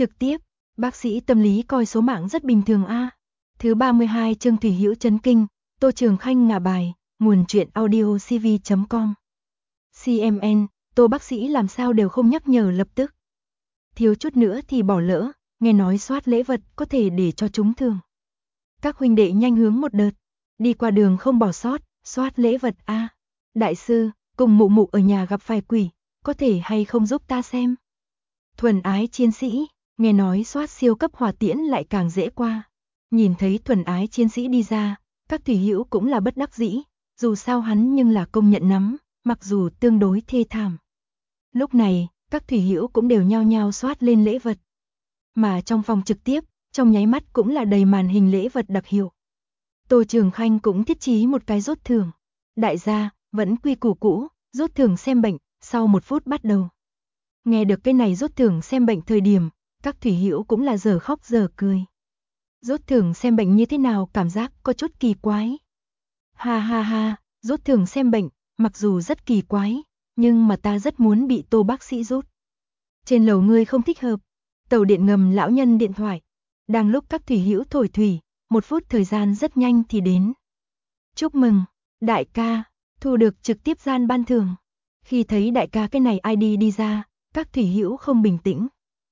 Trực tiếp, bác sĩ tâm lý coi số mạng rất bình thường a. Thứ 32 chương Thủy Hữu chấn kinh, Tô Trường Khanh ngả bài, nguồn truyện audio cv.com. CMN, Tô bác sĩ làm sao đều không nhắc nhở lập tức. Thiếu chút nữa thì bỏ lỡ, nghe nói soát lễ vật có thể để cho chúng thường. Các huynh đệ nhanh hướng một đợt, đi qua đường không bỏ sót, soát lễ vật a. Đại sư, cùng mụ mụ ở nhà gặp phải quỷ, có thể hay không giúp ta xem. Thuần ái chiến sĩ, nghe nói soát siêu cấp hỏa tiễn lại càng dễ qua. Nhìn thấy thuần ái chiến sĩ đi ra, các thủy hữu cũng là bất đắc dĩ, dù sao hắn nhưng là công nhận nắm, mặc dù tương đối thê thảm. Lúc này, các thủy hữu cũng đều nhao nhao soát lên lễ vật. Mà trong phòng trực tiếp, trong nháy mắt cũng là đầy màn hình lễ vật đặc hiệu. Tô Trường Khanh cũng thiết trí một cái rốt thưởng. Đại gia, vẫn quy củ cũ, rốt thưởng xem bệnh, sau 1 phút bắt đầu. Nghe được cái này rốt thưởng xem bệnh thời điểm, các thủy hữu cũng là giờ khóc giờ cười. Rốt thưởng xem bệnh như thế nào cảm giác có chút kỳ quái. Ha ha ha, rốt thưởng xem bệnh, mặc dù rất kỳ quái, nhưng mà ta rất muốn bị Tô bác sĩ rút. Trên lầu ngươi không thích hợp. Tàu điện ngầm lão nhân điện thoại. Đang lúc các thủy hữu thổi thủy, 1 phút thời gian rất nhanh thì đến. Chúc mừng, đại ca, thu được trực tiếp gian ban thưởng. Khi thấy đại ca cái này ID đi ra, các thủy hữu không bình tĩnh.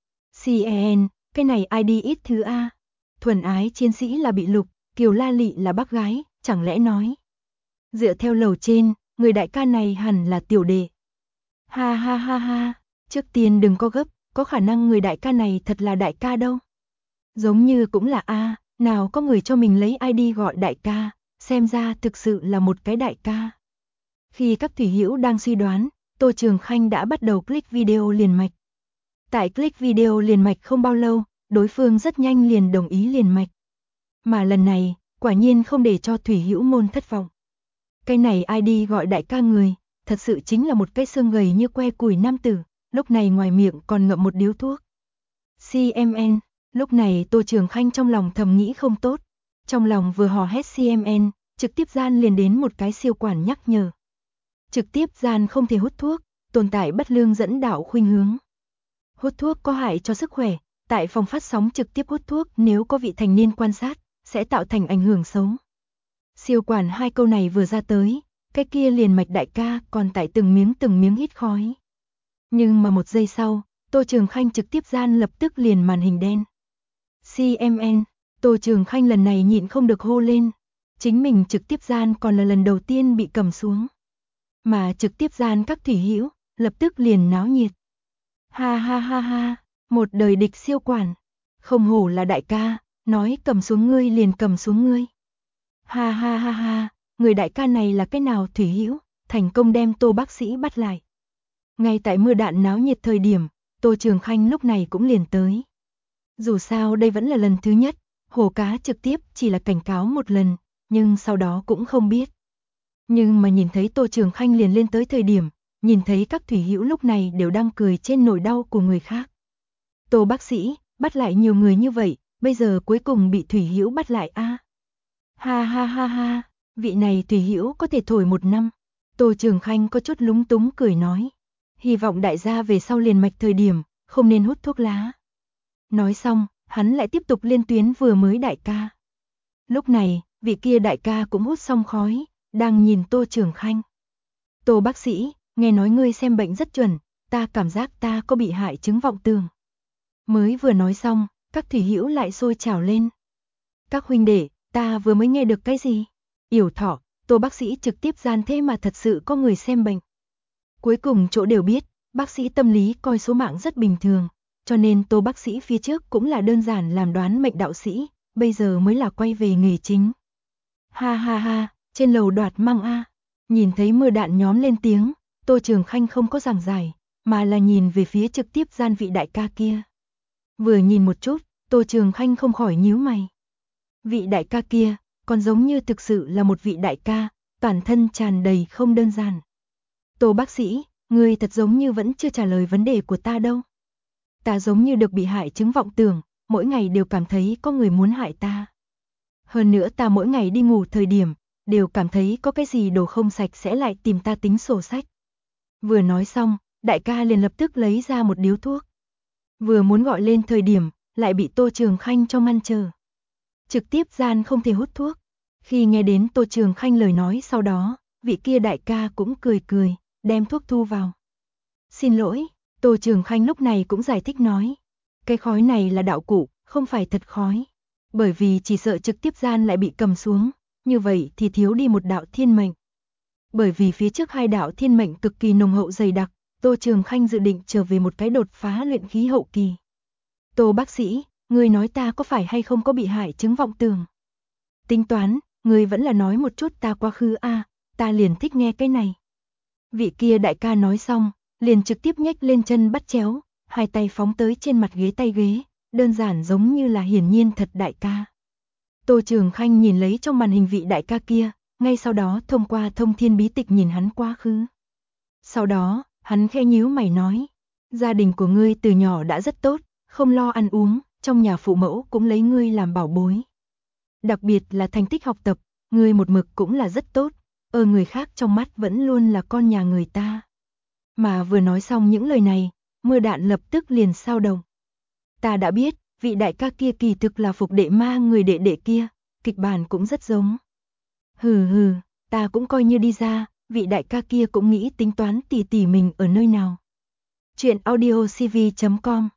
CEN, cái này ID ít thứ A. Thuần ái chiến sĩ là bị lục, Kiều La Lị là bác gái, chẳng lẽ nói. Dựa theo lầu trên, người đại ca này hẳn là tiểu đệ. Ha ha ha ha, trước tiên đừng có gấp, có khả năng người đại ca này thật là đại ca đâu. Giống như cũng là A, nào có người cho mình lấy ID gọi đại ca, xem ra thực sự là một cái đại ca. Khi các thủy hữu đang suy đoán, Tô Trường Khanh đã bắt đầu click video liền mạch. Tại click video liền mạch không bao lâu, đối phương rất nhanh liền đồng ý liền mạch. Mà lần này, quả nhiên không để cho thủy hữu môn thất vọng. Cái này ID gọi đại ca người, thật sự chính là một cái xương gầy như que củi nam tử, lúc này ngoài miệng còn ngậm một điếu thuốc. CMN, lúc này Tô Trường Khanh trong lòng thầm nghĩ không tốt. Trong lòng vừa hò hét CMN, trực tiếp gian liền đến một cái siêu quản nhắc nhở. Trực tiếp gian không thể hút thuốc, tồn tại bất lương dẫn đạo khuynh hướng. Hút thuốc có hại cho sức khỏe, tại phòng phát sóng trực tiếp hút thuốc nếu có vị thành niên quan sát, sẽ tạo thành ảnh hưởng xấu. Siêu quản 2 câu này vừa ra tới, cái kia liền mạch đại ca còn tại từng miếng hít khói. Nhưng mà 1 giây sau, Tô Trường Khanh trực tiếp gian lập tức liền màn hình đen. CMN, Tô Trường Khanh lần này nhịn không được hô lên. Chính mình trực tiếp gian còn là lần đầu tiên bị cầm xuống. Mà trực tiếp gian các thủy hữu, lập tức liền náo nhiệt. Ha ha ha ha, một đời địch siêu quản. Không hổ là đại ca, nói cầm xuống ngươi liền cầm xuống ngươi. Ha ha ha ha, người đại ca này là cái nào thủy hữu, thành công đem Tô bác sĩ bắt lại. Ngay tại mưa đạn náo nhiệt thời điểm, Tô Trường Khanh lúc này cũng liền tới. Dù sao đây vẫn là lần thứ nhất, hồ cá trực tiếp chỉ là cảnh cáo 1 lần, nhưng sau đó cũng không biết. Nhưng mà nhìn thấy Tô Trường Khanh liền lên tới thời điểm, nhìn thấy các thủy hữu lúc này đều đang cười trên nỗi đau của người khác. Tô bác sĩ, bắt lại nhiều người như vậy, bây giờ cuối cùng bị thủy hữu bắt lại a. Ha ha ha ha, vị này thủy hữu có thể thổi 1 năm. Tô Trường Khanh có chút lúng túng cười nói. Hy vọng đại gia về sau liền mạch thời điểm, không nên hút thuốc lá. Nói xong, hắn lại tiếp tục liên tuyến vừa mới đại ca. Lúc này, vị kia đại ca cũng hút xong khói, đang nhìn Tô Trường Khanh. Tô bác sĩ, nghe nói ngươi xem bệnh rất chuẩn, ta cảm giác ta có bị hại chứng vọng tưởng. Mới vừa nói xong, các thủy hữu lại sôi trào lên. Các huynh đệ, ta vừa mới nghe được cái gì? Yểu thọ, Tô bác sĩ trực tiếp gian thế mà thật sự có người xem bệnh. Cuối cùng chỗ đều biết, bác sĩ tâm lý coi số mạng rất bình thường, cho nên Tô bác sĩ phía trước cũng là đơn giản làm đoán mệnh đạo sĩ, bây giờ mới là quay về nghề chính. Ha ha ha, trên lầu đoạt măng a. Nhìn thấy mưa đạn nhóm lên tiếng, Tô Trường Khanh không có giảng giải, mà là nhìn về phía trực tiếp gian vị đại ca kia. Vừa nhìn một chút, Tô Trường Khanh không khỏi nhíu mày. Vị đại ca kia, còn giống như thực sự là một vị đại ca, toàn thân tràn đầy không đơn giản. Tô bác sĩ, ngươi thật giống như vẫn chưa trả lời vấn đề của ta đâu. Ta giống như được bị hại chứng vọng tưởng, mỗi ngày đều cảm thấy có người muốn hại ta. Hơn nữa ta mỗi ngày đi ngủ thời điểm, đều cảm thấy có cái gì đồ không sạch sẽ lại tìm ta tính sổ sách. Vừa nói xong, đại ca liền lập tức lấy ra một điếu thuốc. Vừa muốn gọi lên thời điểm, lại bị Tô Trường Khanh cho ngăn trở. Trực tiếp gian không thể hút thuốc. Khi nghe đến Tô Trường Khanh lời nói sau đó, vị kia đại ca cũng cười cười, đem thuốc thu vào. Xin lỗi, Tô Trường Khanh lúc này cũng giải thích nói. Cái khói này là đạo cụ, không phải thật khói. Bởi vì chỉ sợ trực tiếp gian lại bị cầm xuống, như vậy thì thiếu đi một đạo thiên mệnh. Bởi vì phía trước hai đạo thiên mệnh cực kỳ nồng hậu dày đặc, Tô Trường Khanh dự định trở về một cái đột phá luyện khí hậu kỳ. Tô bác sĩ, người nói ta có phải hay không có bị hại chứng vọng tưởng? Tính toán, người vẫn là nói một chút ta quá khứ a, ta liền thích nghe cái này. Vị kia đại ca nói xong, liền trực tiếp nhếch lên chân bắt chéo, hai tay phóng tới trên mặt ghế tay ghế, đơn giản giống như là hiển nhiên thật đại ca. Tô Trường Khanh nhìn lấy trong màn hình vị đại ca kia, ngay sau đó thông qua thông thiên bí tịch nhìn hắn quá khứ. Sau đó, hắn khẽ nhíu mày nói, gia đình của ngươi từ nhỏ đã rất tốt, không lo ăn uống, trong nhà phụ mẫu cũng lấy ngươi làm bảo bối. Đặc biệt là thành tích học tập, ngươi một mực cũng là rất tốt, ở người khác trong mắt vẫn luôn là con nhà người ta. Mà vừa nói xong những lời này, mưa đạn lập tức liền sao động. Ta đã biết, vị đại ca kia kỳ thực là Phục Đệ Ma người đệ đệ kia, kịch bản cũng rất giống. Hừ hừ, ta cũng coi như đi ra, vị đại ca kia cũng nghĩ tính toán tỉ tỉ mình ở nơi nào. Chuyện audiocv.com.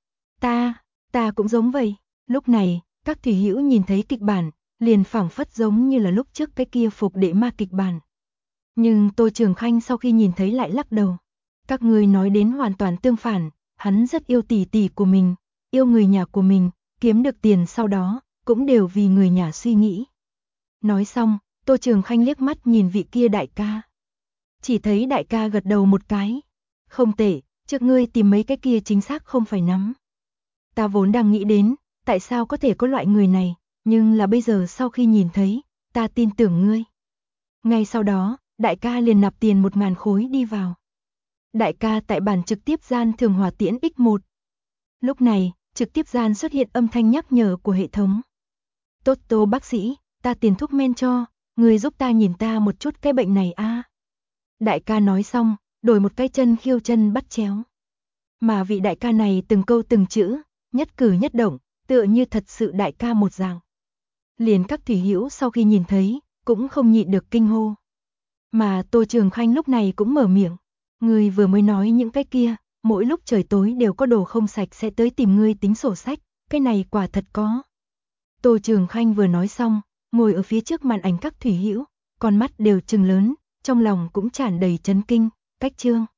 Ta cũng giống vậy. Lúc này, các thủy hữu nhìn thấy kịch bản, liền phảng phất giống như là lúc trước cái kia Phục Đệ Ma kịch bản. Nhưng Tô Trường Khanh sau khi nhìn thấy lại lắc đầu. Các người nói đến hoàn toàn tương phản, hắn rất yêu tỷ tỷ của mình, yêu người nhà của mình, kiếm được tiền sau đó, cũng đều vì người nhà suy nghĩ. Nói xong, Tô Trường Khanh liếc mắt nhìn vị kia đại ca. Chỉ thấy đại ca gật đầu một cái. Không tệ, trước ngươi tìm mấy cái kia chính xác không phải nắm. Ta vốn đang nghĩ đến, tại sao có thể có loại người này, nhưng là bây giờ sau khi nhìn thấy, ta tin tưởng ngươi. Ngay sau đó, đại ca liền nạp tiền 1.000 khối đi vào. Đại ca tại bản trực tiếp gian thường hỏa tiễn X1. Lúc này, trực tiếp gian xuất hiện âm thanh nhắc nhở của hệ thống. Tốt Tô bác sĩ, ta tiền thuốc men cho, người giúp ta nhìn ta một chút cái bệnh này a. Đại ca nói xong, đổi một cái chân khiêu chân bắt chéo. Mà vị đại ca này từng câu từng chữ, nhất cử nhất động, tựa như thật sự đại ca một dạng. Liền các thủy hữu sau khi nhìn thấy, cũng không nhịn được kinh hô. Mà Tô Trường Khanh lúc này cũng mở miệng. Ngươi vừa mới nói những cái kia, mỗi lúc trời tối đều có đồ không sạch sẽ tới tìm ngươi tính sổ sách, cái này quả thật có. Tô Trường Khanh vừa nói xong, ngồi ở phía trước màn ảnh các thủy hữu, con mắt đều trừng lớn, trong lòng cũng tràn đầy chấn kinh, cách trương.